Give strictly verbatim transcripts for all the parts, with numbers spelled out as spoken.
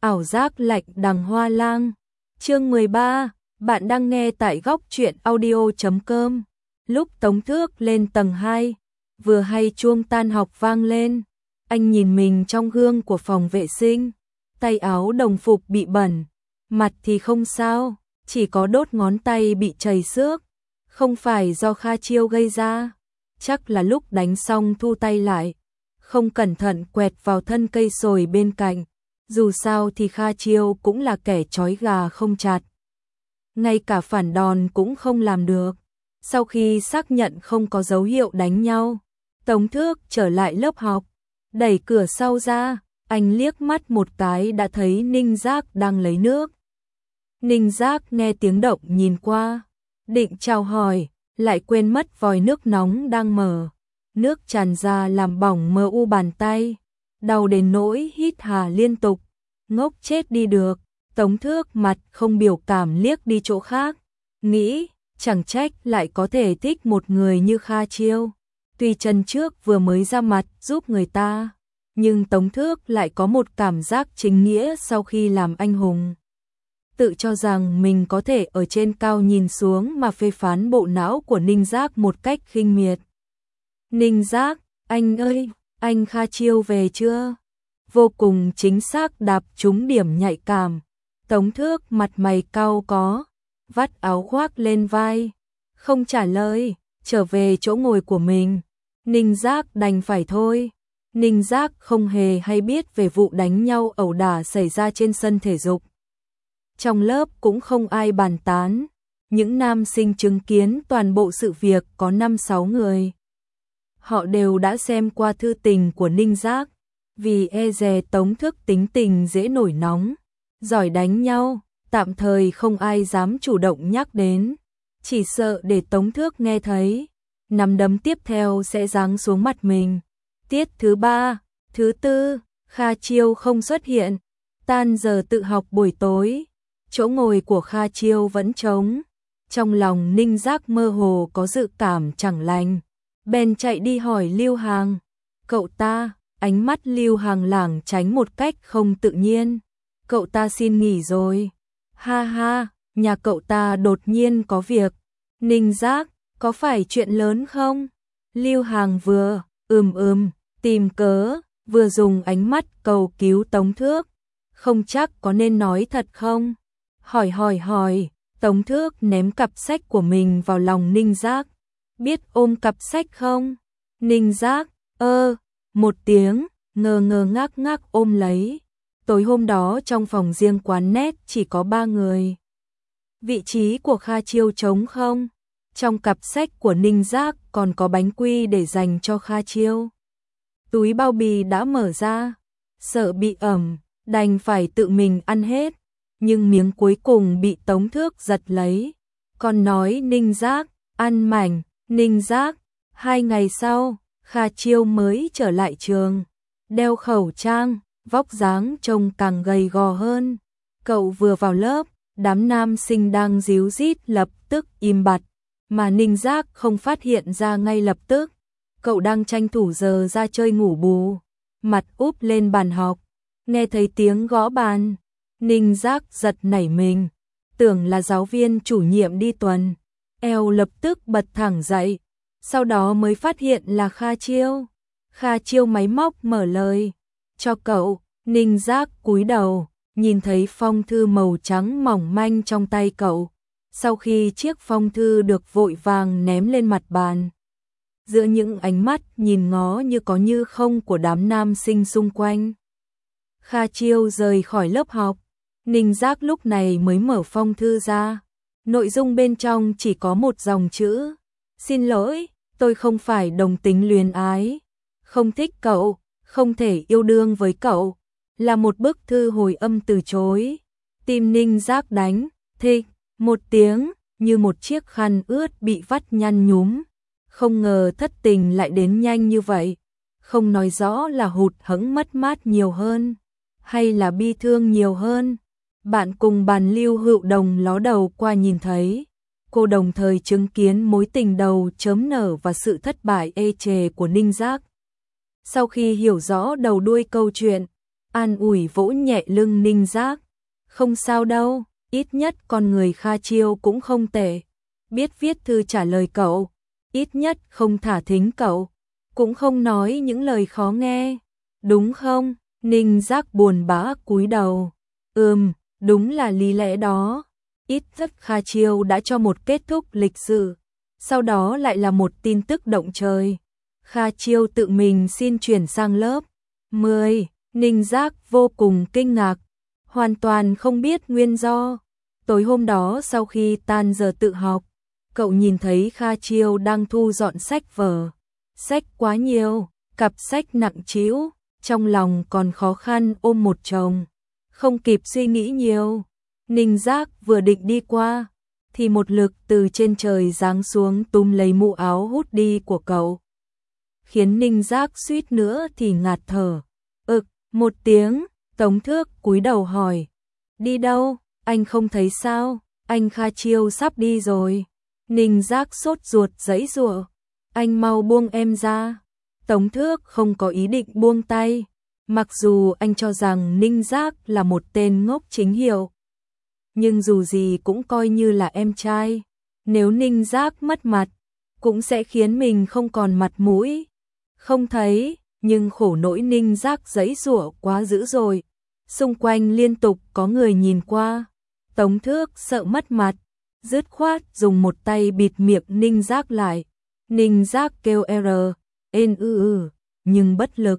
ảo giác lạnh đằng hoa lang. Chương mười ba, bạn đang nghe tại góc truyện audio chấm com. Lúc Tống Thước lên tầng hai, vừa hay chuông tan học vang lên, anh nhìn mình trong gương của phòng vệ sinh, tay áo đồng phục bị bẩn, mặt thì không sao, chỉ có đốt ngón tay bị chảy xước, không phải do Kha Chiêu gây ra, chắc là lúc đánh xong thu tay lại, không cẩn thận quẹt vào thân cây sồi bên cạnh. Dù sao thì Kha Chiêu cũng là kẻ trói gà không chặt, ngay cả phản đòn cũng không làm được. Sau khi xác nhận không có dấu hiệu đánh nhau, Tống Thước trở lại lớp học, đẩy cửa sau ra, anh liếc mắt một cái đã thấy Ninh Giác đang lấy nước. Ninh Giác nghe tiếng động nhìn qua, định chào hỏi, lại quên mất vòi nước nóng đang mở, nước tràn ra làm bỏng mờ u bàn tay, đau đến nỗi hít hà liên tục, ngốc chết đi được. Tống Thước mặt không biểu cảm liếc đi chỗ khác, nghĩ chẳng trách lại có thể thích một người như Kha Chiêu. Tuy chân trước vừa mới ra mặt giúp người ta, nhưng Tống Thước lại có một cảm giác chính nghĩa sau khi làm anh hùng. Tự cho rằng mình có thể ở trên cao nhìn xuống mà phê phán bộ não của Ninh Giác một cách khinh miệt. Ninh Giác, anh ơi, anh Kha Chiêu về chưa? Vô cùng chính xác đạp trúng điểm nhạy cảm. Tống Thước mặt mày cau có, vắt áo khoác lên vai, không trả lời, trở về chỗ ngồi của mình. Ninh Giác đành phải thôi. Ninh Giác không hề hay biết về vụ đánh nhau ẩu đả xảy ra trên sân thể dục. Trong lớp cũng không ai bàn tán, những nam sinh chứng kiến toàn bộ sự việc có năm sáu người. Họ đều đã xem qua thư tình của Ninh Giác, vì e dè Tống Thước tính tình dễ nổi nóng, giỏi đánh nhau, tạm thời không ai dám chủ động nhắc đến, chỉ sợ để Tống Thước nghe thấy, nắm đấm tiếp theo sẽ giáng xuống mặt mình. Tiết thứ ba, thứ tư, Kha Chiêu không xuất hiện, tan giờ tự học buổi tối, chỗ ngồi của Kha Chiêu vẫn trống, trong lòng Ninh Giác mơ hồ có dự cảm chẳng lành, bèn chạy đi hỏi Lưu Hàng, cậu ta. Ánh mắt Lưu Hàng lảng tránh một cách không tự nhiên. Cậu ta xin nghỉ rồi. Ha ha, nhà cậu ta đột nhiên có việc. Ninh Giác, có phải chuyện lớn không? Lưu Hàng vừa, ừm ừm, tìm cớ, vừa dùng ánh mắt cầu cứu Tống Thước. Không chắc có nên nói thật không? Hỏi hỏi hỏi, Tống Thước ném cặp sách của mình vào lòng Ninh Giác. Biết ôm cặp sách không? Ninh Giác, ơ, một tiếng, ngơ ngơ ngác ngác ôm lấy. Tối hôm đó trong phòng riêng quán nét chỉ có ba người. Vị trí của Kha Chiêu trống không? Trong cặp sách của Ninh Giác còn có bánh quy để dành cho Kha Chiêu. Túi bao bì đã mở ra, sợ bị ẩm, đành phải tự mình ăn hết. Nhưng miếng cuối cùng bị Tống Thước giật lấy. Còn nói Ninh Giác, ăn mảnh, Ninh Giác. Hai ngày sau, Kha Chiêu mới trở lại trường, đeo khẩu trang, vóc dáng trông càng gầy gò hơn. Cậu vừa vào lớp, đám nam sinh đang díu dít lập tức im bặt, mà Ninh Giác không phát hiện ra ngay lập tức. Cậu đang tranh thủ giờ ra chơi ngủ bù, mặt úp lên bàn học, nghe thấy tiếng gõ bàn. Ninh Giác giật nảy mình, tưởng là giáo viên chủ nhiệm đi tuần, eo lập tức bật thẳng dậy. Sau đó mới phát hiện là Kha Chiêu. Kha Chiêu máy móc mở lời, cho cậu. Ninh Giác cúi đầu, nhìn thấy phong thư màu trắng mỏng manh trong tay cậu. Sau khi chiếc phong thư được vội vàng ném lên mặt bàn, giữa những ánh mắt nhìn ngó như có như không của đám nam sinh xung quanh, Kha Chiêu rời khỏi lớp học. Ninh Giác lúc này mới mở phong thư ra. Nội dung bên trong chỉ có một dòng chữ: xin lỗi, tôi không phải đồng tính luyến ái, không thích cậu, không thể yêu đương với cậu. Là một bức thư hồi âm từ chối. Tim Ninh Giác đánh thịch một tiếng, như một chiếc khăn ướt bị vắt nhăn nhúm. Không ngờ thất tình lại đến nhanh như vậy. Không nói rõ là hụt hẫng mất mát nhiều hơn, hay là bi thương nhiều hơn. Bạn cùng bàn Lưu Hữu Đồng ló đầu qua nhìn thấy. Cô đồng thời chứng kiến mối tình đầu chớm nở và sự thất bại ê chề của Ninh Giác. Sau khi hiểu rõ đầu đuôi câu chuyện, an ủi vỗ nhẹ lưng Ninh Giác. Không sao đâu, ít nhất con người Kha Chiêu cũng không tệ. Biết viết thư trả lời cậu, ít nhất không thả thính cậu, cũng không nói những lời khó nghe. Đúng không? Ninh Giác buồn bã cúi đầu. Ừm, đúng là lý lẽ đó. Ít nhất Kha Chiêu đã cho một kết thúc lịch sự. Sau đó lại là một tin tức động trời. Kha Chiêu tự mình xin chuyển sang lớp mười. Ninh Giác vô cùng kinh ngạc, hoàn toàn không biết nguyên do. Tối hôm đó sau khi tan giờ tự học, cậu nhìn thấy Kha Chiêu đang thu dọn sách vở. Sách quá nhiều, cặp sách nặng trĩu, trong lòng còn khó khăn ôm một chồng. Không kịp suy nghĩ nhiều, Ninh Giác vừa định đi qua, thì một lực từ trên trời giáng xuống túm lấy mũ áo hút đi của cậu. Khiến Ninh Giác suýt nữa thì ngạt thở. Ực, một tiếng, Tống Thước cúi đầu hỏi. Đi đâu, anh không thấy sao, anh Kha Chiêu sắp đi rồi. Ninh Giác sốt ruột giãy giụa. Anh mau buông em ra. Tống Thước không có ý định buông tay. Mặc dù anh cho rằng Ninh Giác là một tên ngốc chính hiệu, nhưng dù gì cũng coi như là em trai. Nếu Ninh Giác mất mặt, cũng sẽ khiến mình không còn mặt mũi. Không thấy, nhưng khổ nỗi Ninh Giác giãy giụa quá dữ rồi. Xung quanh liên tục có người nhìn qua. Tống Thước sợ mất mặt, dứt khoát dùng một tay bịt miệng Ninh Giác lại. Ninh Giác kêu R, ên ư ư, nhưng bất lực.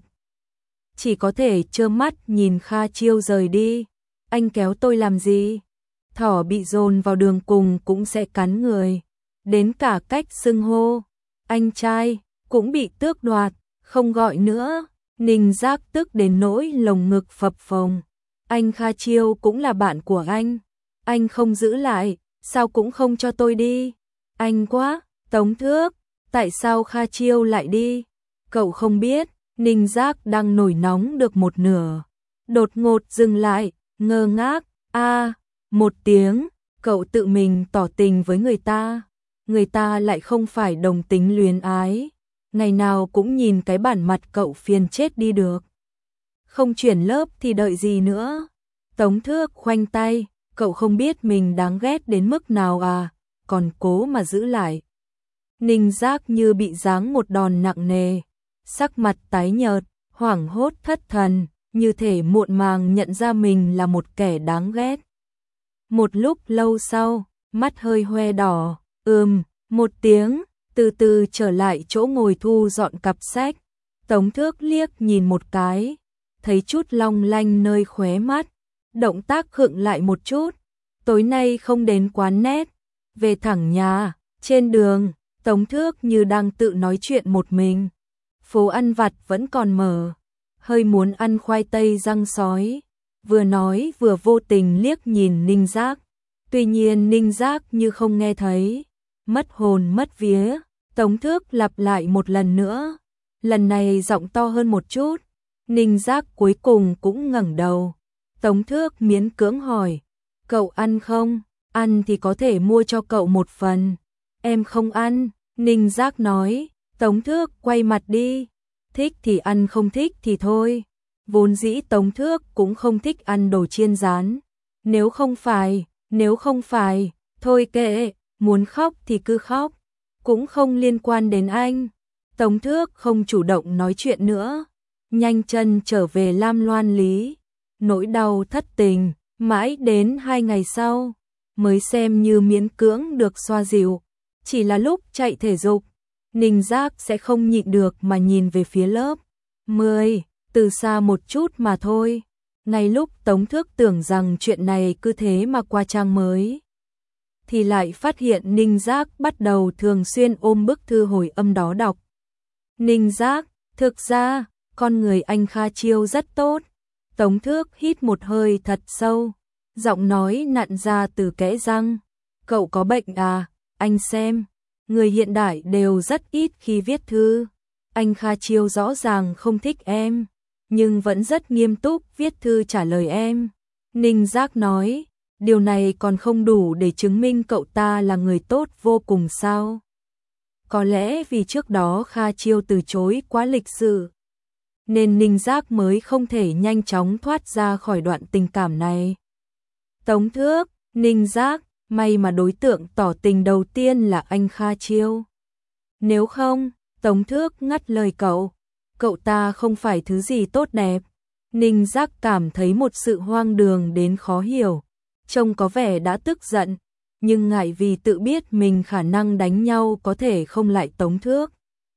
Chỉ có thể trơ mắt nhìn Kha Chiêu rời đi. Anh kéo tôi làm gì? Thỏ bị dồn vào đường cùng cũng sẽ cắn người. Đến cả cách xưng hô anh trai cũng bị tước đoạt, không gọi nữa. Ninh Giác tức đến nỗi lồng ngực phập phồng. Anh Kha Chiêu cũng là bạn của anh. Anh không giữ lại, sao cũng không cho tôi đi. Anh quá, Tống Thước, tại sao Kha Chiêu lại đi? Cậu không biết. Ninh Giác đang nổi nóng được một nửa, đột ngột dừng lại, ngơ ngác. A, một tiếng, cậu tự mình tỏ tình với người ta, người ta lại không phải đồng tính luyến ái, ngày nào cũng nhìn cái bản mặt cậu phiền chết đi được. Không chuyển lớp thì đợi gì nữa? Tống Thước khoanh tay, cậu không biết mình đáng ghét đến mức nào à, còn cố mà giữ lại. Ninh Giác như bị giáng một đòn nặng nề, sắc mặt tái nhợt, hoảng hốt thất thần, như thể muộn màng nhận ra mình là một kẻ đáng ghét. Một lúc lâu sau, mắt hơi hoe đỏ, ừm, một tiếng, từ từ trở lại chỗ ngồi thu dọn cặp sách. Tống Thước liếc nhìn một cái, thấy chút long lanh nơi khóe mắt, động tác khựng lại một chút. Tối nay không đến quán nét, về thẳng nhà. Trên đường, Tống Thước như đang tự nói chuyện một mình. Phố ăn vặt vẫn còn mở, hơi muốn ăn khoai tây rang sói. Vừa nói vừa vô tình liếc nhìn Ninh Giác. Tuy nhiên Ninh Giác như không nghe thấy, mất hồn mất vía. Tống Thước lặp lại một lần nữa, lần này giọng to hơn một chút. Ninh Giác cuối cùng cũng ngẩng đầu. Tống Thước miễn cưỡng hỏi, cậu ăn không? Ăn thì có thể mua cho cậu một phần. Em không ăn, Ninh Giác nói. Tống Thước quay mặt đi, thích thì ăn không thích thì thôi. Vốn dĩ Tống Thước cũng không thích ăn đồ chiên rán. Nếu không phải, nếu không phải, thôi kệ, muốn khóc thì cứ khóc, cũng không liên quan đến anh. Tống Thước không chủ động nói chuyện nữa, nhanh chân trở về Lam Loan Lý. Nỗi đau thất tình, mãi đến hai ngày sau, mới xem như miễn cưỡng được xoa dịu. Chỉ là lúc chạy thể dục, Ninh Giác sẽ không nhịn được mà nhìn về phía lớp mười, từ xa một chút mà thôi. Ngay lúc Tống Thước tưởng rằng chuyện này cứ thế mà qua trang mới, thì lại phát hiện Ninh Giác bắt đầu thường xuyên ôm bức thư hồi âm đó đọc. Ninh Giác, thực ra, con người anh Kha Chiêu rất tốt. Tống Thước hít một hơi thật sâu, giọng nói nặn ra từ kẽ răng. Cậu có bệnh à, anh xem. Người hiện đại đều rất ít khi viết thư. Anh Kha Chiêu rõ ràng không thích em, nhưng vẫn rất nghiêm túc viết thư trả lời em. Ninh Giác nói, điều này còn không đủ để chứng minh cậu ta là người tốt vô cùng sao? Có lẽ vì trước đó Kha Chiêu từ chối quá lịch sự. nên Ninh Giác mới không thể nhanh chóng thoát ra khỏi đoạn tình cảm này. Tống Thước, Ninh Giác, may mà đối tượng tỏ tình đầu tiên là anh Kha Chiêu. Nếu không, Tống Thước ngắt lời cậu, cậu ta không phải thứ gì tốt đẹp. Ninh Giác cảm thấy một sự hoang đường đến khó hiểu, trông có vẻ đã tức giận, nhưng ngại vì tự biết mình khả năng đánh nhau có thể không lại Tống Thước.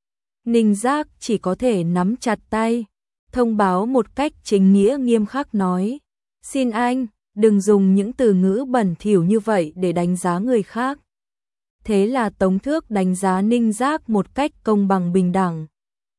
Ninh Giác chỉ có thể nắm chặt tay, thông báo một cách chính nghĩa nghiêm khắc nói, xin anh, đừng dùng những từ ngữ bẩn thỉu như vậy để đánh giá người khác. Thế là Tống Thước đánh giá Ninh Giác một cách công bằng bình đẳng.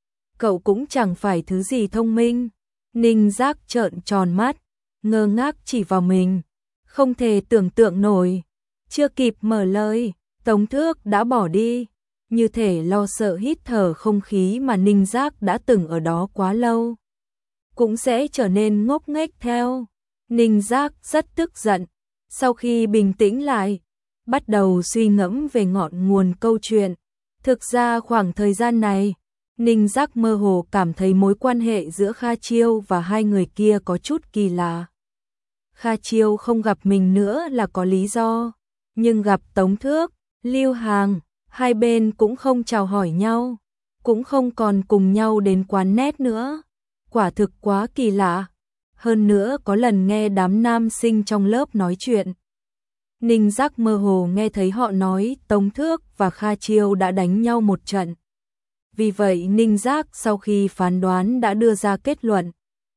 Cậu cũng chẳng phải thứ gì thông minh. Ninh Giác trợn tròn mắt, ngơ ngác chỉ vào mình, không thể tưởng tượng nổi. Chưa kịp mở lời, Tống Thước đã bỏ đi, như thể lo sợ hít thở không khí mà Ninh Giác đã từng ở đó quá lâu cũng sẽ trở nên ngốc nghếch theo. Ninh Giác rất tức giận, sau khi bình tĩnh lại, bắt đầu suy ngẫm về ngọn nguồn câu chuyện. Thực ra khoảng thời gian này, Ninh Giác mơ hồ cảm thấy mối quan hệ giữa Kha Chiêu và hai người kia có chút kỳ lạ. Kha Chiêu không gặp mình nữa là có lý do, nhưng gặp Tống Thước, Lưu Hàng, hai bên cũng không chào hỏi nhau, cũng không còn cùng nhau đến quán net nữa. Quả thực quá kỳ lạ. Hơn nữa có lần nghe đám nam sinh trong lớp nói chuyện, Ninh Giác mơ hồ nghe thấy họ nói Tống Thước và Kha Chiêu đã đánh nhau một trận. Vì vậy Ninh Giác sau khi phán đoán đã đưa ra kết luận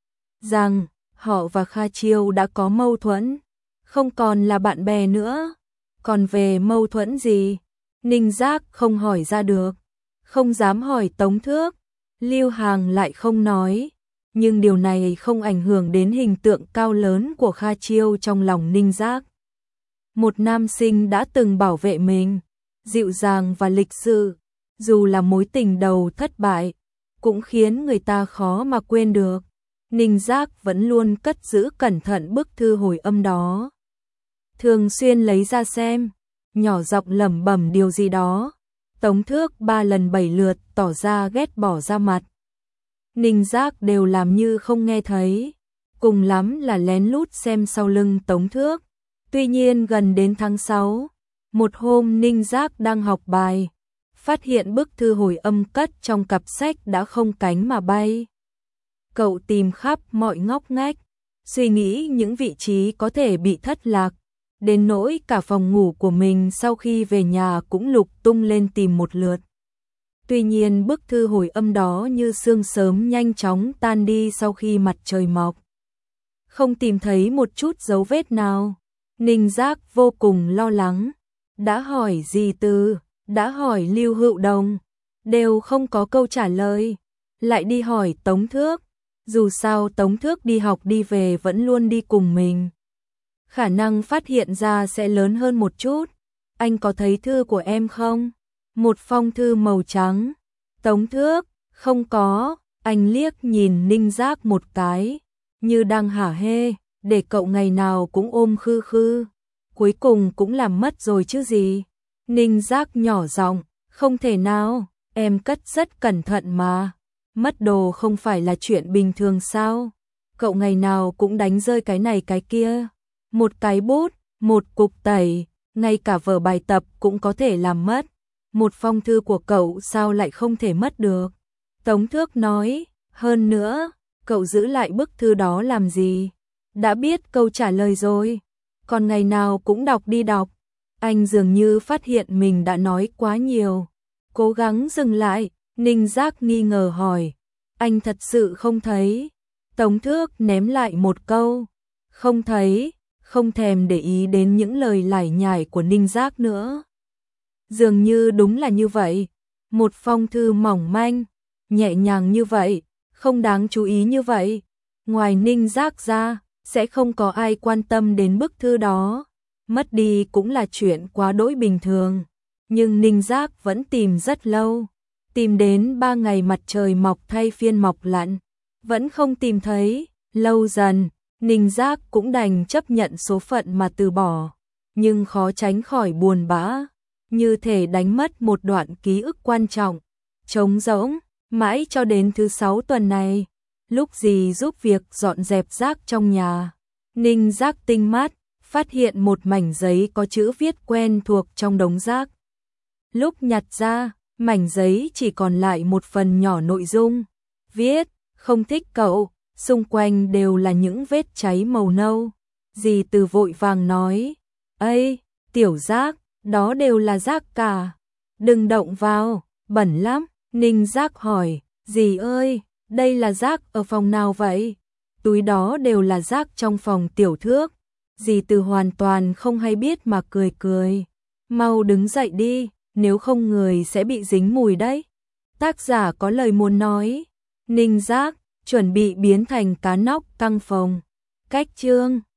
rằng họ và Kha Chiêu đã có mâu thuẫn, không còn là bạn bè nữa. Còn về mâu thuẫn gì, Ninh Giác không hỏi ra được, không dám hỏi Tống Thước, Lưu Hàng lại không nói. Nhưng điều này không ảnh hưởng đến hình tượng cao lớn của Kha Chiêu trong lòng Ninh Giác. Một nam sinh đã từng bảo vệ mình, dịu dàng và lịch sự, dù là mối tình đầu thất bại, cũng khiến người ta khó mà quên được. Ninh Giác vẫn luôn cất giữ cẩn thận bức thư hồi âm đó, thường xuyên lấy ra xem, nhỏ giọng lẩm bẩm điều gì đó. Tống Thước ba lần bảy lượt tỏ ra ghét bỏ ra mặt, Ninh Giác đều làm như không nghe thấy, cùng lắm là lén lút xem sau lưng Tống Thước. Tuy nhiên gần đến tháng sáu, một hôm Ninh Giác đang học bài, phát hiện bức thư hồi âm cất trong cặp sách đã không cánh mà bay. Cậu tìm khắp mọi ngóc ngách, suy nghĩ những vị trí có thể bị thất lạc, đến nỗi cả phòng ngủ của mình sau khi về nhà cũng lục tung lên tìm một lượt. Tuy nhiên bức thư hồi âm đó như sương sớm nhanh chóng tan đi sau khi mặt trời mọc. Không tìm thấy một chút dấu vết nào. Ninh Giác vô cùng lo lắng. Đã hỏi Dì Từ, đã hỏi Lưu Hữu Đồng, đều không có câu trả lời. Lại đi hỏi Tống Thước. Dù sao Tống Thước đi học đi về vẫn luôn đi cùng mình, khả năng phát hiện ra sẽ lớn hơn một chút. Anh có thấy thư của em không? Một phong thư màu trắng. Tống Thước, không có. Anh liếc nhìn Ninh Giác một cái, như đang hả hê, để cậu ngày nào cũng ôm khư khư. Cuối cùng cũng làm mất rồi chứ gì. Ninh Giác nhỏ giọng, không thể nào, em cất rất cẩn thận mà. Mất đồ không phải là chuyện bình thường sao? Cậu ngày nào cũng đánh rơi cái này cái kia. Một cái bút, một cục tẩy, ngay cả vở bài tập cũng có thể làm mất. Một phong thư của cậu sao lại không thể mất được? Tống Thước nói, hơn nữa, cậu giữ lại bức thư đó làm gì? Đã biết câu trả lời rồi, còn ngày nào cũng đọc đi đọc. Anh dường như phát hiện mình đã nói quá nhiều, cố gắng dừng lại. Ninh Giác nghi ngờ hỏi, anh thật sự không thấy? Tống Thước ném lại một câu, không thấy, không thèm để ý đến những lời lải nhải của Ninh Giác nữa. Dường như đúng là như vậy, một phong thư mỏng manh, nhẹ nhàng như vậy, không đáng chú ý như vậy. Ngoài Ninh Giác ra, sẽ không có ai quan tâm đến bức thư đó. Mất đi cũng là chuyện quá đỗi bình thường, nhưng Ninh Giác vẫn tìm rất lâu. Tìm đến ba ngày mặt trời mọc thay phiên mọc lặn, vẫn không tìm thấy. Lâu dần, Ninh Giác cũng đành chấp nhận số phận mà từ bỏ, nhưng khó tránh khỏi buồn bã, như thể đánh mất một đoạn ký ức quan trọng, trống rỗng. Mãi cho đến thứ sáu tuần này, lúc dì giúp việc dọn dẹp rác trong nhà. Ninh Giác tinh mắt, phát hiện một mảnh giấy có chữ viết quen thuộc trong đống rác. Lúc nhặt ra, mảnh giấy chỉ còn lại một phần nhỏ nội dung. Viết, không thích cậu, xung quanh đều là những vết cháy màu nâu. Dì Từ vội vàng nói, ây, tiểu Giác, đó đều là rác cả. Đừng động vào, bẩn lắm. Ninh Giác hỏi, dì ơi, đây là rác ở phòng nào vậy? Túi đó đều là rác trong phòng tiểu Thước. Dì Từ hoàn toàn không hay biết mà cười cười. Mau đứng dậy đi, nếu không người sẽ bị dính mùi đấy. Tác giả có lời muốn nói. Ninh Giác chuẩn bị biến thành cá nóc căng phòng. Cách chương